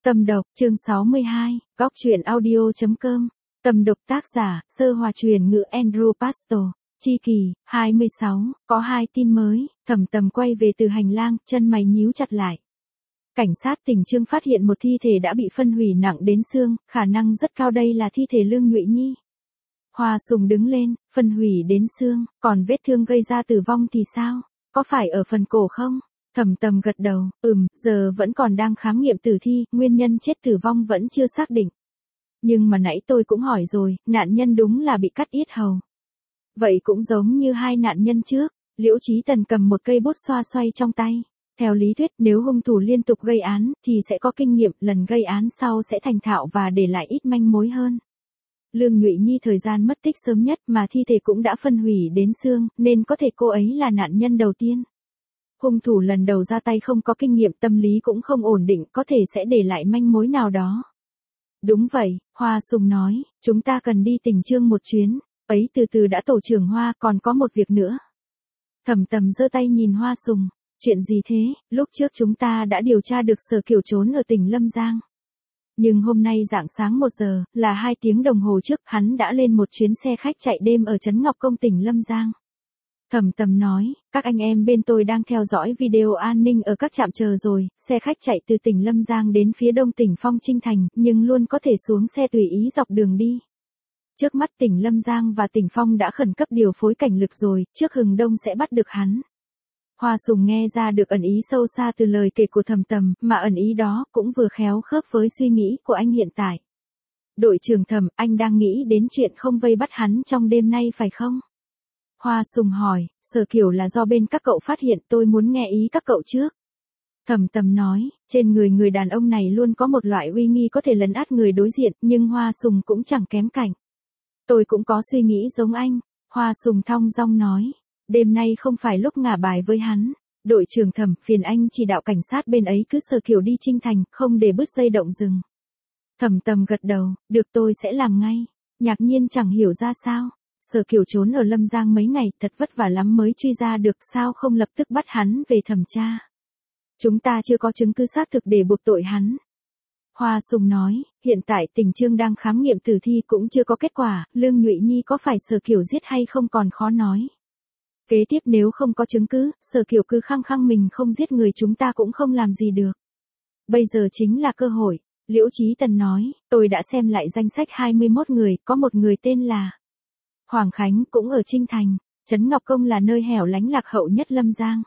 Tâm độc, chương 62, góc truyện audio.com. Tâm độc tác giả, Sơ Hòa truyền ngữ Andrew Pastor. Chi kỳ, 26, có 2 tin mới, Thẩm Tầm quay về từ hành lang, chân mày nhíu chặt lại. Cảnh sát tỉnh Trương phát hiện một thi thể đã bị phân hủy nặng đến xương, khả năng rất cao đây là thi thể Lương Nhụy Nhi. Hoa Sùng đứng lên, phân hủy đến xương, còn vết thương gây ra tử vong thì sao? Có phải ở phần cổ không? Thẩm Tầm gật đầu, giờ vẫn còn đang khám nghiệm tử thi, nguyên nhân chết tử vong vẫn chưa xác định. Nhưng mà nãy tôi cũng hỏi rồi, nạn nhân đúng là bị cắt yết hầu. Vậy cũng giống như 2 nạn nhân trước, Liễu Chí Tần cầm một cây bút xoa xoay trong tay. Theo lý thuyết nếu hung thủ liên tục gây án thì sẽ có kinh nghiệm, lần gây án sau sẽ thành thạo và để lại ít manh mối hơn. Lương Nhụy Nhi thời gian mất tích sớm nhất mà thi thể cũng đã phân hủy đến xương, nên có thể cô ấy là nạn nhân đầu tiên. Hung thủ lần đầu ra tay không có kinh nghiệm, tâm lý cũng không ổn định, có thể sẽ để lại manh mối nào đó. Đúng vậy, Hoa Sùng nói, chúng ta cần đi tỉnh Trương một chuyến. Ấy từ từ đã, tổ trưởng Hoa, còn có một việc nữa. Thẩm Tầm giơ tay nhìn Hoa Sùng, chuyện gì thế? Lúc trước chúng ta đã điều tra được Sở Kiều trốn ở tỉnh Lâm Giang. Nhưng hôm nay rạng sáng 1 giờ, là 2 tiếng đồng hồ trước, hắn đã lên một chuyến xe khách chạy đêm ở Trấn Ngọc Công tỉnh Lâm Giang. Thẩm Tầm nói, các anh em bên tôi đang theo dõi video an ninh ở các trạm chờ rồi, xe khách chạy từ tỉnh Lâm Giang đến phía đông tỉnh Phong Trinh Thành, nhưng luôn có thể xuống xe tùy ý dọc đường đi. Trước mắt tỉnh Lâm Giang và tỉnh Phong đã khẩn cấp điều phối cảnh lực rồi, trước hừng đông sẽ bắt được hắn. Hoa Sùng nghe ra được ẩn ý sâu xa từ lời kể của Thẩm Tầm, mà ẩn ý đó cũng vừa khéo khớp với suy nghĩ của anh hiện tại. Đội trưởng Thẩm, anh đang nghĩ đến chuyện không vây bắt hắn trong đêm nay phải không? Hoa Sùng hỏi, Sở Kiều là do bên các cậu phát hiện, tôi muốn nghe ý các cậu trước. Thẩm Tầm nói, trên người đàn ông này luôn có một loại uy nghi có thể lấn át người đối diện, nhưng Hoa Sùng cũng chẳng kém cạnh. Tôi cũng có suy nghĩ giống anh, Hoa Sùng thong dong nói, đêm nay không phải lúc ngả bài với hắn. Đội trưởng Thẩm, phiền anh chỉ đạo cảnh sát bên ấy cứ Sở Kiều đi Trinh Thành, không để bứt dây động rừng. Thẩm Tầm gật đầu, được, tôi sẽ làm ngay. Ngạc Nhiên chẳng hiểu ra sao. Sở Kiều trốn ở Lâm Giang mấy ngày, thật vất vả lắm mới truy ra được, sao không lập tức bắt hắn về thẩm tra. Chúng ta chưa có chứng cứ xác thực để buộc tội hắn. Hoa Sùng nói, hiện tại tỉnh Trương đang khám nghiệm tử thi cũng chưa có kết quả, Lương Nhụy Nhi có phải Sở Kiều giết hay không còn khó nói. Kế tiếp nếu không có chứng cứ, Sở Kiều cứ khăng khăng mình không giết người, chúng ta cũng không làm gì được. Bây giờ chính là cơ hội, Liễu Chí Tần nói, tôi đã xem lại danh sách 21 người, có một người tên là Hoàng Khánh, cũng ở Trinh Thành. Trấn Ngọc Công là nơi hẻo lánh lạc hậu nhất Lâm Giang.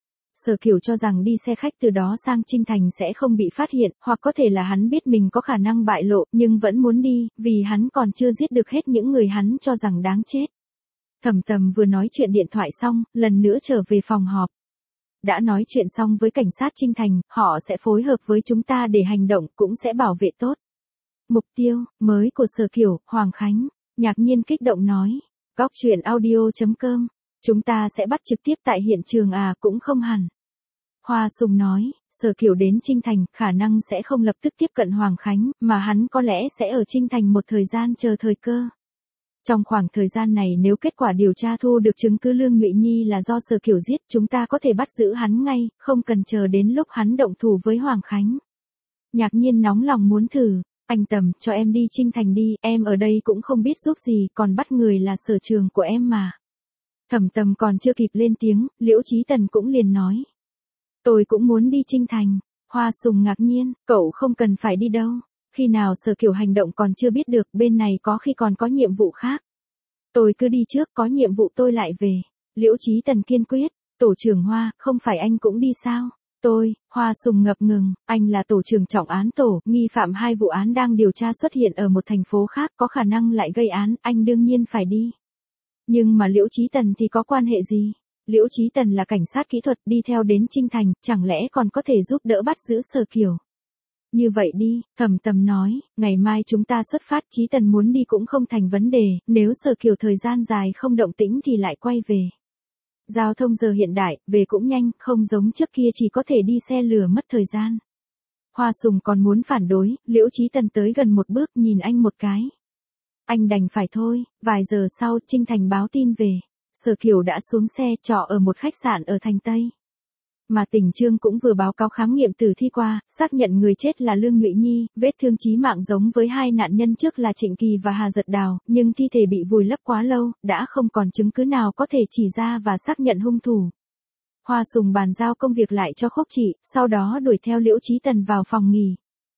Sở Kiều cho rằng đi xe khách từ đó sang Trinh Thành sẽ không bị phát hiện, hoặc có thể là hắn biết mình có khả năng bại lộ, nhưng vẫn muốn đi, vì hắn còn chưa giết được hết những người hắn cho rằng đáng chết. Thẩm Tầm vừa nói chuyện điện thoại xong, lần nữa trở về phòng họp. Đã nói chuyện xong với cảnh sát Trinh Thành, họ sẽ phối hợp với chúng ta để hành động, cũng sẽ bảo vệ tốt mục tiêu mới của Sở Kiều. Hoàng Khánh Ngạc Nhiên kích động nói, góc truyện audio.com, chúng ta sẽ bắt trực tiếp tại hiện trường à? Cũng không hẳn. Hoa Sùng nói, Sở Kiều đến Trinh Thành, khả năng sẽ không lập tức tiếp cận Hoàng Khánh, mà hắn có lẽ sẽ ở Trinh Thành một thời gian chờ thời cơ. Trong khoảng thời gian này nếu kết quả điều tra thu được chứng cứ Lương Nhụy Nhi là do Sở Kiều giết, chúng ta có thể bắt giữ hắn ngay, không cần chờ đến lúc hắn động thủ với Hoàng Khánh. Ngạc Nhiên nóng lòng muốn thử. Anh Tầm, cho em đi Trinh Thành đi, em ở đây cũng không biết giúp gì, còn bắt người là sở trường của em mà. Thẩm Tầm còn chưa kịp lên tiếng, Liễu Chí Tần cũng liền nói. Tôi cũng muốn đi Trinh Thành. Hoa Sùng ngạc nhiên, cậu không cần phải đi đâu. Khi nào Sở Kiều hành động còn chưa biết được, bên này có khi còn có nhiệm vụ khác. Tôi cứ đi trước, có nhiệm vụ tôi lại về. Liễu Chí Tần kiên quyết, tổ trưởng Hoa, không phải anh cũng đi sao? Hoa Sùng ngập ngừng, anh là tổ trưởng trọng án tổ, nghi phạm 2 vụ án đang điều tra xuất hiện ở một thành phố khác, có khả năng lại gây án, anh đương nhiên phải đi. Nhưng mà Liễu Chí Tần thì có quan hệ gì? Liễu Chí Tần là cảnh sát kỹ thuật, đi theo đến Trinh Thành, chẳng lẽ còn có thể giúp đỡ bắt giữ Sở Kiều? Như vậy đi, Thẩm Tầm nói, ngày mai chúng ta xuất phát, Chí Tần muốn đi cũng không thành vấn đề, nếu Sở Kiều thời gian dài không động tĩnh thì lại quay về. Giao thông giờ hiện đại, về cũng nhanh, không giống trước kia chỉ có thể đi xe lửa mất thời gian. Hoa Sùng còn muốn phản đối, Liễu Chí Tần tới gần một bước nhìn anh một cái. Anh đành phải thôi. Vài giờ sau, Trinh Thành báo tin về. Sở Kiều đã xuống xe, trọ ở một khách sạn ở thành Tây. Mà Tỉnh Trương cũng vừa báo cáo khám nghiệm tử thi qua, xác nhận người chết là Lương Nhụy Nhi, vết thương chí mạng giống với hai nạn nhân trước là Trịnh Kỳ và Hà Giật Đào, nhưng thi thể bị vùi lấp quá lâu, đã không còn chứng cứ nào có thể chỉ ra và xác nhận hung thủ. Hoa Sùng bàn giao công việc lại cho Khúc Trị, sau đó đuổi theo Liễu Chí Tần vào phòng nghỉ.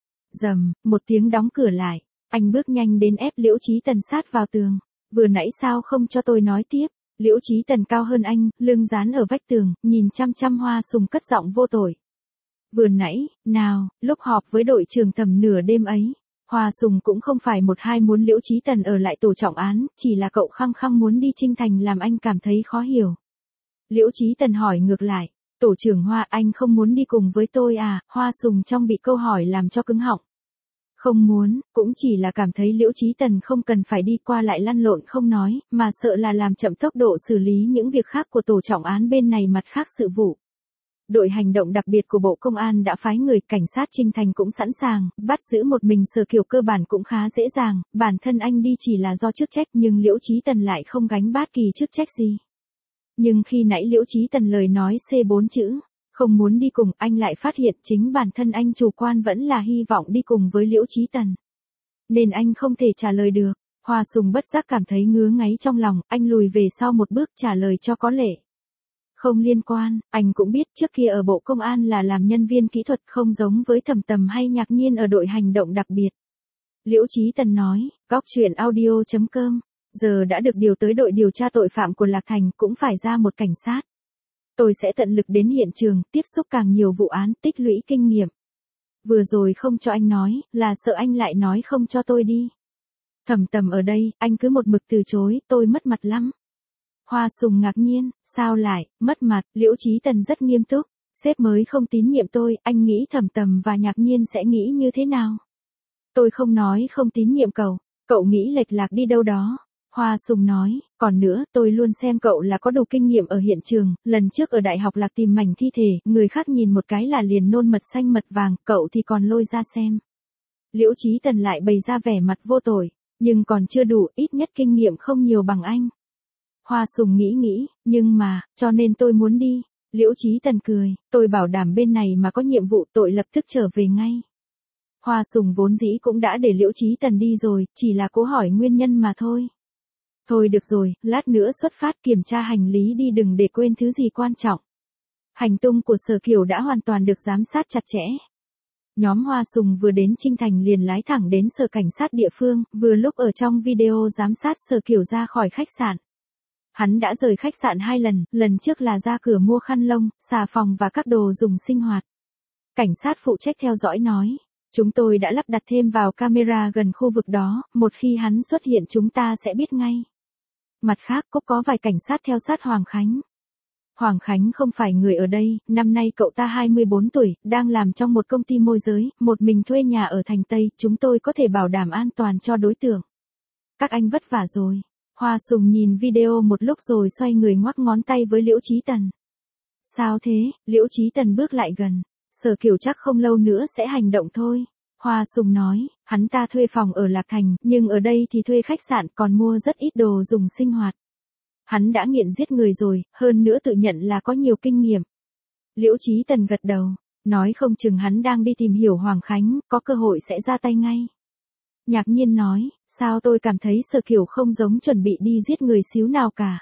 Rầm, một tiếng đóng cửa lại, anh bước nhanh đến ép Liễu Chí Tần sát vào tường. Vừa nãy sao không cho tôi nói tiếp? Liễu Chí Tần cao hơn anh, lưng dán ở vách tường, nhìn chăm chăm Hoa Sùng cất giọng vô tội. Vừa nãy, nào, lúc họp với đội trưởng tầm nửa đêm ấy, Hoa Sùng cũng không phải một hai muốn Liễu Chí Tần ở lại tổ trọng án, chỉ là cậu khăng khăng muốn đi Trinh Thành làm anh cảm thấy khó hiểu. Liễu Chí Tần hỏi ngược lại, tổ trưởng Hoa, anh không muốn đi cùng với tôi à? Hoa Sùng trong bị câu hỏi làm cho cứng họng. Không muốn, cũng chỉ là cảm thấy Liễu Chí Tần không cần phải đi qua lại lăn lộn không nói, mà sợ là làm chậm tốc độ xử lý những việc khác của tổ trọng án bên này mặt khác sự vụ. Đội hành động đặc biệt của Bộ Công an đã phái người, cảnh sát Trinh Thành cũng sẵn sàng, bắt giữ một mình Sở Kiều cơ bản cũng khá dễ dàng, bản thân anh đi chỉ là do chức trách nhưng Liễu Chí Tần lại không gánh bất kỳ chức trách gì. Nhưng khi nãy Liễu Chí Tần lời nói C4 chữ, không muốn đi cùng, anh lại phát hiện chính bản thân anh chủ quan vẫn là hy vọng đi cùng với Liễu Chí Tần. Nên anh không thể trả lời được. Hoa Sùng bất giác cảm thấy ngứa ngáy trong lòng, anh lùi về sau một bước trả lời cho có lệ. Không liên quan, anh cũng biết trước kia ở Bộ Công an là làm nhân viên kỹ thuật, không giống với Thẩm Tầm hay Nhạc Nhiên ở đội hành động đặc biệt. Liễu Chí Tần nói, goctruyện.audio.com, giờ đã được điều tới đội điều tra tội phạm của Lạc Thành, cũng phải ra một cảnh sát. Tôi sẽ tận lực đến hiện trường, tiếp xúc càng nhiều vụ án, tích lũy kinh nghiệm. Vừa rồi không cho anh nói, là sợ anh lại nói không cho tôi đi. Thẩm Tầm ở đây, anh cứ một mực từ chối, tôi mất mặt lắm. Hoa Sùng ngạc nhiên, sao lại, mất mặt? Liễu Chí Tần rất nghiêm túc, sếp mới không tín nhiệm tôi, anh nghĩ Thẩm Tầm và Nhạc Nhiên sẽ nghĩ như thế nào? Tôi không nói không tín nhiệm cậu nghĩ lệch lạc đi đâu đó. Hoa Sùng nói, còn nữa, tôi luôn xem cậu là có đủ kinh nghiệm ở hiện trường, lần trước ở đại học Lạc tìm mảnh thi thể, người khác nhìn một cái là liền nôn mật xanh mật vàng, cậu thì còn lôi ra xem. Liễu Chí Tần lại bày ra vẻ mặt vô tội, nhưng còn chưa đủ, ít nhất kinh nghiệm không nhiều bằng anh. Hoa Sùng nghĩ, nhưng mà, cho nên tôi muốn đi. Liễu Chí Tần cười, tôi bảo đảm bên này mà có nhiệm vụ tôi lập tức trở về ngay. Hoa Sùng vốn dĩ cũng đã để Liễu Chí Tần đi rồi, chỉ là cố hỏi nguyên nhân mà thôi. Thôi được rồi, lát nữa xuất phát kiểm tra hành lý đi, đừng để quên thứ gì quan trọng. Hành tung của Sở Kiều đã hoàn toàn được giám sát chặt chẽ. Nhóm Hoa Sùng vừa đến Trinh Thành liền lái thẳng đến sở cảnh sát địa phương, vừa lúc ở trong video giám sát Sở Kiều ra khỏi khách sạn. Hắn đã rời khách sạn 2 lần, lần trước là ra cửa mua khăn lông, xà phòng và các đồ dùng sinh hoạt. Cảnh sát phụ trách theo dõi nói, chúng tôi đã lắp đặt thêm vào camera gần khu vực đó, một khi hắn xuất hiện chúng ta sẽ biết ngay. Mặt khác cũng có vài cảnh sát theo sát Hoàng Khánh. Hoàng Khánh không phải người ở đây, năm nay cậu ta 24 tuổi, đang làm trong một công ty môi giới, một mình thuê nhà ở thành Tây, chúng tôi có thể bảo đảm an toàn cho đối tượng. Các anh vất vả rồi. Hoa Sùng nhìn video một lúc rồi xoay người ngoắc ngón tay với Liễu Chí Tần. Sao thế? Liễu Chí Tần bước lại gần. Sở Kiều chắc không lâu nữa sẽ hành động thôi. Hoa Sùng nói, hắn ta thuê phòng ở Lạc Thành, nhưng ở đây thì thuê khách sạn, còn mua rất ít đồ dùng sinh hoạt. Hắn đã nghiện giết người rồi, hơn nữa tự nhận là có nhiều kinh nghiệm. Liễu Chí Tần gật đầu, nói không chừng hắn đang đi tìm hiểu Hoàng Khánh, có cơ hội sẽ ra tay ngay. Nhạc Nhiên nói, sao tôi cảm thấy Sở Kiều không giống chuẩn bị đi giết người xíu nào cả.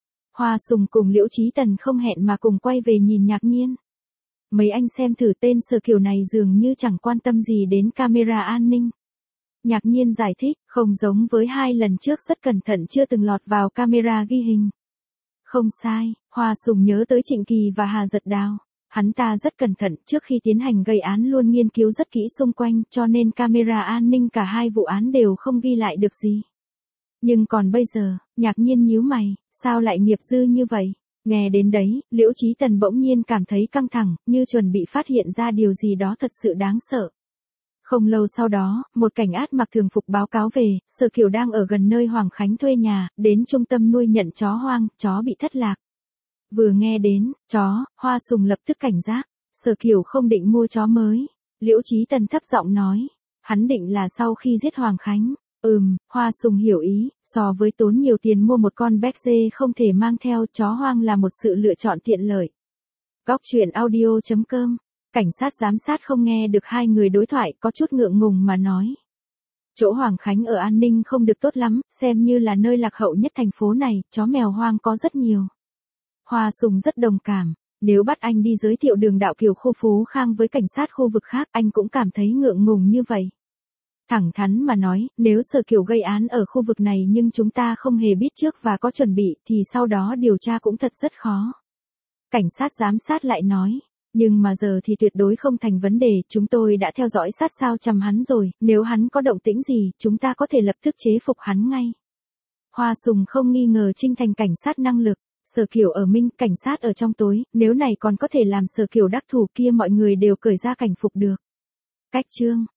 Hoa Sùng cùng Liễu Chí Tần không hẹn mà cùng quay về nhìn Nhạc Nhiên. Mấy anh xem thử, tên Sở Kiều này dường như chẳng quan tâm gì đến camera an ninh. Nhạc Nhiên giải thích, không giống với 2 lần trước rất cẩn thận chưa từng lọt vào camera ghi hình. Không sai, Hoa Sùng nhớ tới Trịnh Kỳ và Hà Giật Đào. Hắn ta rất cẩn thận, trước khi tiến hành gây án luôn nghiên cứu rất kỹ xung quanh, cho nên camera an ninh cả 2 vụ án đều không ghi lại được gì. Nhưng còn bây giờ, Nhạc Nhiên nhíu mày, sao lại nghiệp dư như vậy? Nghe đến đấy, Liễu Chí Tần bỗng nhiên cảm thấy căng thẳng, như chuẩn bị phát hiện ra điều gì đó thật sự đáng sợ. Không lâu sau đó, một cảnh át mặc thường phục báo cáo về, Sở Kiều đang ở gần nơi Hoàng Khánh thuê nhà, đến trung tâm nuôi nhận chó hoang, chó bị thất lạc. Vừa nghe đến, chó, Hoa Sùng lập tức cảnh giác, Sở Kiều không định mua chó mới. Liễu Chí Tần thấp giọng nói, hắn định là sau khi giết Hoàng Khánh. Hoa Sùng hiểu ý, so với tốn nhiều tiền mua một con béc dê không thể mang theo, chó hoang là một sự lựa chọn tiện lợi. Góc chuyện audio.com. Cảnh sát giám sát không nghe được hai người đối thoại, có chút ngượng ngùng mà nói. Chỗ Hoàng Khánh ở an ninh không được tốt lắm, xem như là nơi lạc hậu nhất thành phố này, chó mèo hoang có rất nhiều. Hoa Sùng rất đồng cảm. Nếu bắt anh đi giới thiệu đường Đạo Kiều khu Phú Khang với cảnh sát khu vực khác, anh cũng cảm thấy ngượng ngùng như vậy. Thẳng thắn mà nói, nếu Sở Kiều gây án ở khu vực này nhưng chúng ta không hề biết trước và có chuẩn bị thì sau đó điều tra cũng thật rất khó. Cảnh sát giám sát lại nói. Nhưng mà giờ thì tuyệt đối không thành vấn đề, chúng tôi đã theo dõi sát sao chằm hắn rồi, nếu hắn có động tĩnh gì, chúng ta có thể lập tức chế phục hắn ngay. Hoa Sùng không nghi ngờ Trinh Thành cảnh sát năng lực. Sở Kiều ở minh, cảnh sát ở trong tối, nếu này còn có thể làm Sở Kiều đắc thủ kia mọi người đều cởi ra cảnh phục được. Cách chương